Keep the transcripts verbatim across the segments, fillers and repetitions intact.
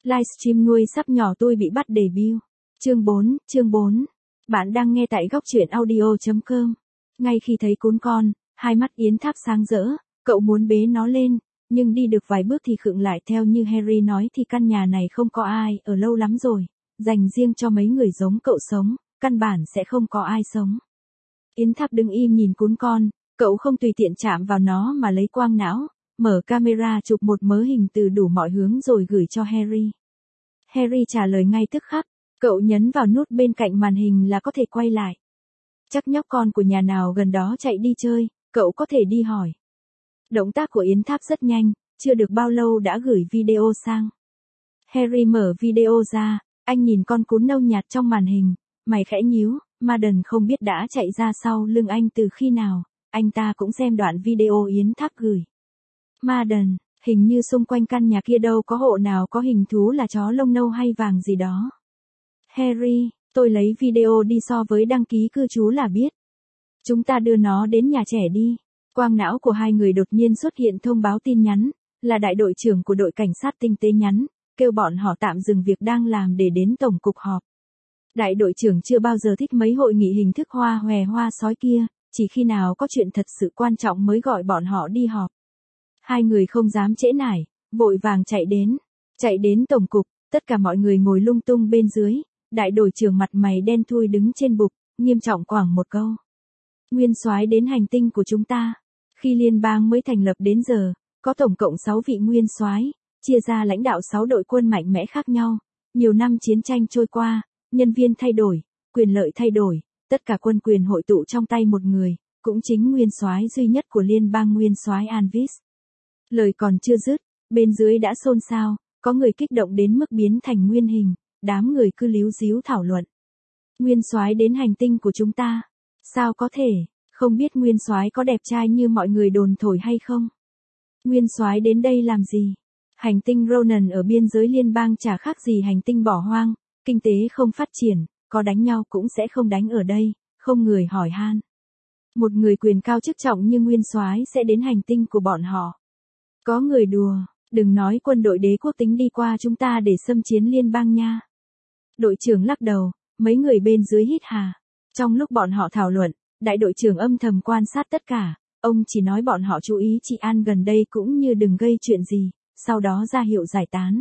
Livestream nuôi sắp nhỏ tôi bị bắt debut. Chương bốn, chương bốn. Bạn đang nghe tại góc truyện audio chấm com. Ngay khi thấy cún con, hai mắt Yến Tháp sáng rỡ, cậu muốn bế nó lên, nhưng đi được vài bước thì khựng lại. Theo như Harry nói thì căn nhà này không có ai ở lâu lắm rồi, dành riêng cho mấy người giống cậu sống, căn bản sẽ không có ai sống. Yến Tháp đứng im nhìn cún con, cậu không tùy tiện chạm vào nó mà lấy quang não, mở camera chụp một mớ hình từ đủ mọi hướng rồi gửi cho Harry. Harry trả lời ngay tức khắc, cậu nhấn vào nút bên cạnh màn hình là có thể quay lại. Chắc nhóc con của nhà nào gần đó chạy đi chơi, cậu có thể đi hỏi. Động tác của Yến Tháp rất nhanh, chưa được bao lâu đã gửi video sang. Harry mở video ra, anh nhìn con cún nâu nhạt trong màn hình, mày khẽ nhíu, Madden không biết đã chạy ra sau lưng anh từ khi nào, anh ta cũng xem đoạn video Yến Tháp gửi. Madden, hình như xung quanh căn nhà kia đâu có hộ nào có hình thú là chó lông nâu hay vàng gì đó. Harry, tôi lấy video đi so với đăng ký cư trú là biết. Chúng ta đưa nó đến nhà trẻ đi. Quang não của hai người đột nhiên xuất hiện thông báo tin nhắn, là đại đội trưởng của đội cảnh sát tinh tế nhắn, kêu bọn họ tạm dừng việc đang làm để đến tổng cục họp. Đại đội trưởng chưa bao giờ thích mấy hội nghị hình thức hoa hòe hoa sói kia, chỉ khi nào có chuyện thật sự quan trọng mới gọi bọn họ đi họp. Hai người không dám trễ nải, vội vàng chạy đến. Chạy đến tổng cục, tất cả mọi người ngồi lung tung bên dưới, đại đội trưởng mặt mày đen thui đứng trên bục, nghiêm trọng quảng một câu. Nguyên soái đến hành tinh của chúng ta. Khi liên bang mới thành lập đến giờ, có tổng cộng sáu vị nguyên soái, chia ra lãnh đạo sáu đội quân mạnh mẽ khác nhau. Nhiều năm chiến tranh trôi qua, nhân viên thay đổi, quyền lợi thay đổi, tất cả quân quyền hội tụ trong tay một người, cũng chính nguyên soái duy nhất của liên bang nguyên soái Anvis. Lời còn chưa dứt, bên dưới đã xôn xao, có người kích động đến mức biến thành nguyên hình, đám người cứ líu díu thảo luận. Nguyên soái đến hành tinh của chúng ta, sao có thể, không biết nguyên soái có đẹp trai như mọi người đồn thổi hay không? Nguyên soái đến đây làm gì? Hành tinh Ronan ở biên giới liên bang chả khác gì hành tinh bỏ hoang, kinh tế không phát triển, có đánh nhau cũng sẽ không đánh ở đây, không người hỏi han. Một người quyền cao chức trọng như nguyên soái sẽ đến hành tinh của bọn họ. Có người đùa, đừng nói quân đội đế quốc tính đi qua chúng ta để xâm chiến liên bang nha. Đội trưởng lắc đầu, mấy người bên dưới hít hà. Trong lúc bọn họ thảo luận, đại đội trưởng âm thầm quan sát tất cả, ông chỉ nói bọn họ chú ý trị an gần đây cũng như đừng gây chuyện gì, sau đó ra hiệu giải tán.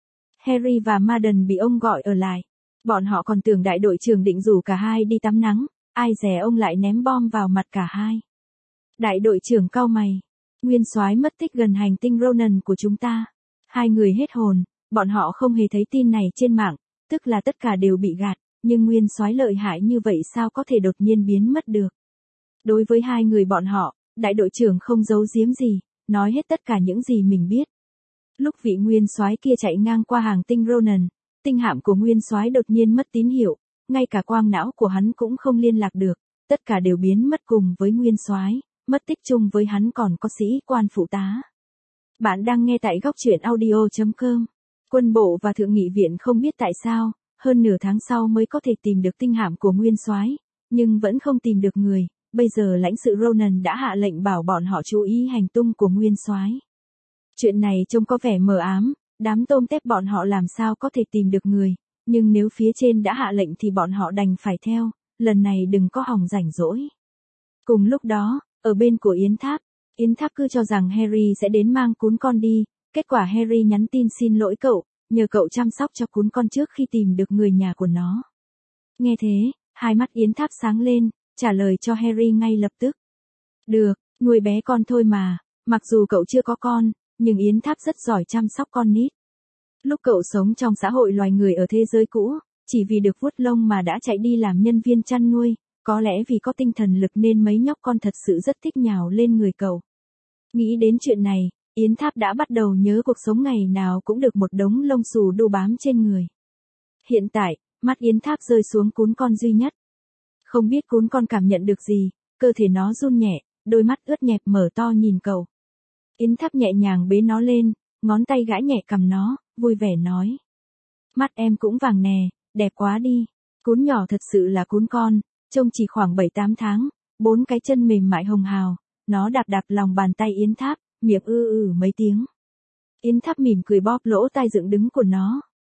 Harry và Madden bị ông gọi ở lại. Bọn họ còn tưởng đại đội trưởng định rủ cả hai đi tắm nắng, ai dè ông lại ném bom vào mặt cả hai. Đại đội trưởng cau mày. Nguyên soái mất tích gần hành tinh Ronan của chúng ta. Hai người hết hồn, bọn họ không hề thấy tin này trên mạng, tức là tất cả đều bị gạt, nhưng nguyên soái lợi hại như vậy sao có thể đột nhiên biến mất được. Đối với hai người bọn họ, đại đội trưởng không giấu giếm gì, nói hết tất cả những gì mình biết. Lúc vị nguyên soái kia chạy ngang qua hành tinh Ronan, tinh hạm của nguyên soái đột nhiên mất tín hiệu, ngay cả quang não của hắn cũng không liên lạc được, tất cả đều biến mất cùng với nguyên soái. Mất tích chung với hắn còn có sĩ quan phụ tá. Bạn đang nghe tại góc truyện audio chấm com. Quân bộ và thượng nghị viện không biết tại sao, hơn nửa tháng sau mới có thể tìm được tinh hạm của nguyên soái, nhưng vẫn không tìm được người. Bây giờ lãnh sự Ronan đã hạ lệnh bảo bọn họ chú ý hành tung của nguyên soái. Chuyện này trông có vẻ mờ ám, đám tôm tép bọn họ làm sao có thể tìm được người, nhưng nếu phía trên đã hạ lệnh thì bọn họ đành phải theo, lần này đừng có hòng rảnh rỗi. Cùng lúc đó, ở bên của Yến Tháp, Yến Tháp cứ cho rằng Harry sẽ đến mang cún con đi, kết quả Harry nhắn tin xin lỗi cậu, nhờ cậu chăm sóc cho cún con trước khi tìm được người nhà của nó. Nghe thế, hai mắt Yến Tháp sáng lên, trả lời cho Harry ngay lập tức. Được, nuôi bé con thôi mà, mặc dù cậu chưa có con, nhưng Yến Tháp rất giỏi chăm sóc con nít. Lúc cậu sống trong xã hội loài người ở thế giới cũ, chỉ vì được vuốt lông mà đã chạy đi làm nhân viên chăn nuôi. Có lẽ vì có tinh thần lực nên mấy nhóc con thật sự rất thích nhào lên người cậu. Nghĩ đến chuyện này, Yến Tháp đã bắt đầu nhớ cuộc sống ngày nào cũng được một đống lông xù đu bám trên người. Hiện tại, mắt Yến Tháp rơi xuống cún con duy nhất. Không biết cún con cảm nhận được gì, cơ thể nó run nhẹ, đôi mắt ướt nhẹp mở to nhìn cậu. Yến Tháp nhẹ nhàng bế nó lên, ngón tay gãi nhẹ cằm nó, vui vẻ nói. Mắt em cũng vàng nè, đẹp quá đi. Cún nhỏ thật sự là cún con. Trông chỉ khoảng bảy tám tháng, bốn cái chân mềm mại hồng hào, nó đạp đạp lòng bàn tay Yến Tháp, miệng ư ư mấy tiếng. Yến Tháp mỉm cười bóp lỗ tai dựng đứng của nó,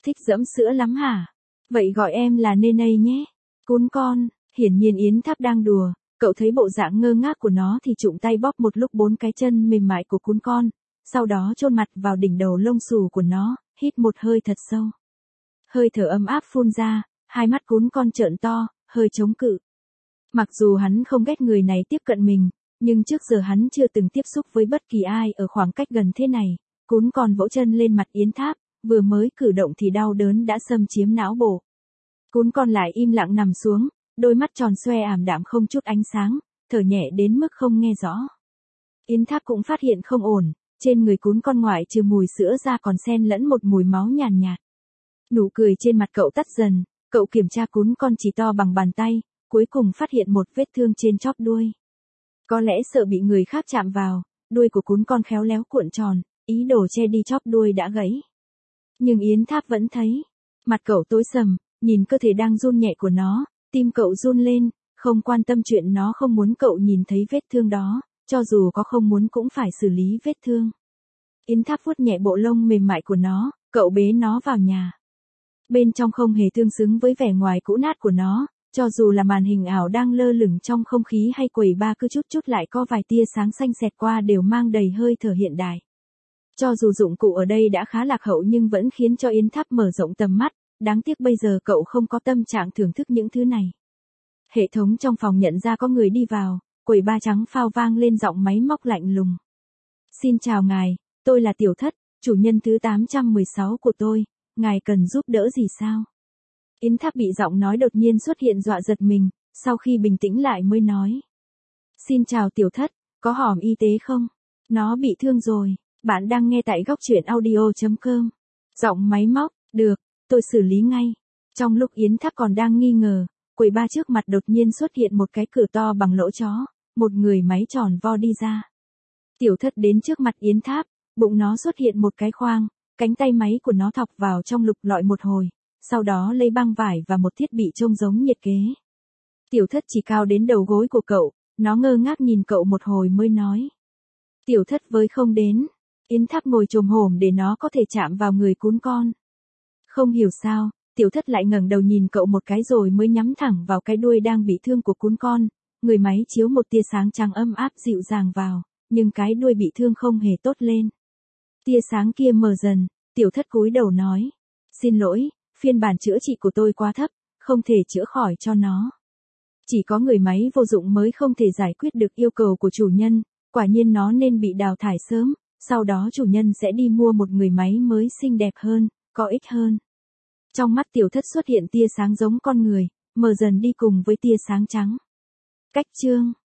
thích dẫm sữa lắm hả? Vậy gọi em là Nene nhé. Cún con, hiển nhiên Yến Tháp đang đùa, cậu thấy bộ dạng ngơ ngác của nó thì trụng tay bóp một lúc bốn cái chân mềm mại của cún con, sau đó chôn mặt vào đỉnh đầu lông xù của nó, hít một hơi thật sâu. Hơi thở ấm áp phun ra, hai mắt cún con trợn to, hơi chống cự. Mặc dù hắn không ghét người này tiếp cận mình, nhưng trước giờ hắn chưa từng tiếp xúc với bất kỳ ai ở khoảng cách gần thế này. Cún con vỗ chân lên mặt Yến Tháp, vừa mới cử động thì đau đớn đã xâm chiếm não bộ. Cún con lại im lặng nằm xuống, đôi mắt tròn xoe ảm đạm không chút ánh sáng, thở nhẹ đến mức không nghe rõ. Yến Tháp cũng phát hiện không ổn, trên người cún con ngoại trừ mùi sữa ra còn xen lẫn một mùi máu nhàn nhạt. Nụ cười trên mặt cậu tắt dần, cậu kiểm tra cún con chỉ to bằng bàn tay, cuối cùng phát hiện một vết thương trên chóp đuôi. Có lẽ sợ bị người khác chạm vào, đuôi của cún con khéo léo cuộn tròn, ý đồ che đi chóp đuôi đã gãy. Nhưng Yến Tháp vẫn thấy, mặt cậu tối sầm, nhìn cơ thể đang run nhẹ của nó, tim cậu run lên, không quan tâm chuyện nó không muốn cậu nhìn thấy vết thương đó, cho dù có không muốn cũng phải xử lý vết thương. Yến Tháp vuốt nhẹ bộ lông mềm mại của nó, cậu bế nó vào nhà. Bên trong không hề tương xứng với vẻ ngoài cũ nát của nó, cho dù là màn hình ảo đang lơ lửng trong không khí hay quầy bar cứ chút chút lại có vài tia sáng xanh xẹt qua đều mang đầy hơi thở hiện đại. Cho dù dụng cụ ở đây đã khá lạc hậu nhưng vẫn khiến cho Yến Tháp mở rộng tầm mắt, đáng tiếc bây giờ cậu không có tâm trạng thưởng thức những thứ này. Hệ thống trong phòng nhận ra có người đi vào, quầy bar trắng phao vang lên giọng máy móc lạnh lùng. Xin chào ngài, tôi là Tiểu Thất, chủ nhân thứ tám trăm mười sáu của tôi, ngài cần giúp đỡ gì sao? Yến Tháp bị giọng nói đột nhiên xuất hiện dọa giật mình, sau khi bình tĩnh lại mới nói. Xin chào Tiểu Thất, có hòm y tế không? Nó bị thương rồi, bạn đang nghe tại góc truyện audio chấm com. Giọng máy móc, được, tôi xử lý ngay. Trong lúc Yến Tháp còn đang nghi ngờ, quầy bar trước mặt đột nhiên xuất hiện một cái cửa to bằng lỗ chó, một người máy tròn vo đi ra. Tiểu Thất đến trước mặt Yến Tháp, bụng nó xuất hiện một cái khoang, cánh tay máy của nó thọc vào trong lục lọi một hồi, sau đó lấy băng vải và một thiết bị trông giống nhiệt kế. Tiểu Thất chỉ cao đến đầu gối của cậu, nó ngơ ngác nhìn cậu một hồi mới nói. Tiểu Thất với không đến. Yến Tháp ngồi chồm hổm để nó có thể chạm vào người cún con. Không hiểu sao, Tiểu Thất lại ngẩng đầu nhìn cậu một cái rồi mới nhắm thẳng vào cái đuôi đang bị thương của cún con. Người máy chiếu một tia sáng trắng ấm áp dịu dàng vào, nhưng cái đuôi bị thương không hề tốt lên. Tia sáng kia mờ dần, Tiểu Thất cúi đầu nói. Xin lỗi, phiên bản chữa trị của tôi quá thấp, không thể chữa khỏi cho nó. Chỉ có người máy vô dụng mới không thể giải quyết được yêu cầu của chủ nhân, quả nhiên nó nên bị đào thải sớm, sau đó chủ nhân sẽ đi mua một người máy mới xinh đẹp hơn, có ích hơn. Trong mắt Tiểu Thất xuất hiện tia sáng giống con người, mờ dần đi cùng với tia sáng trắng. Cách chương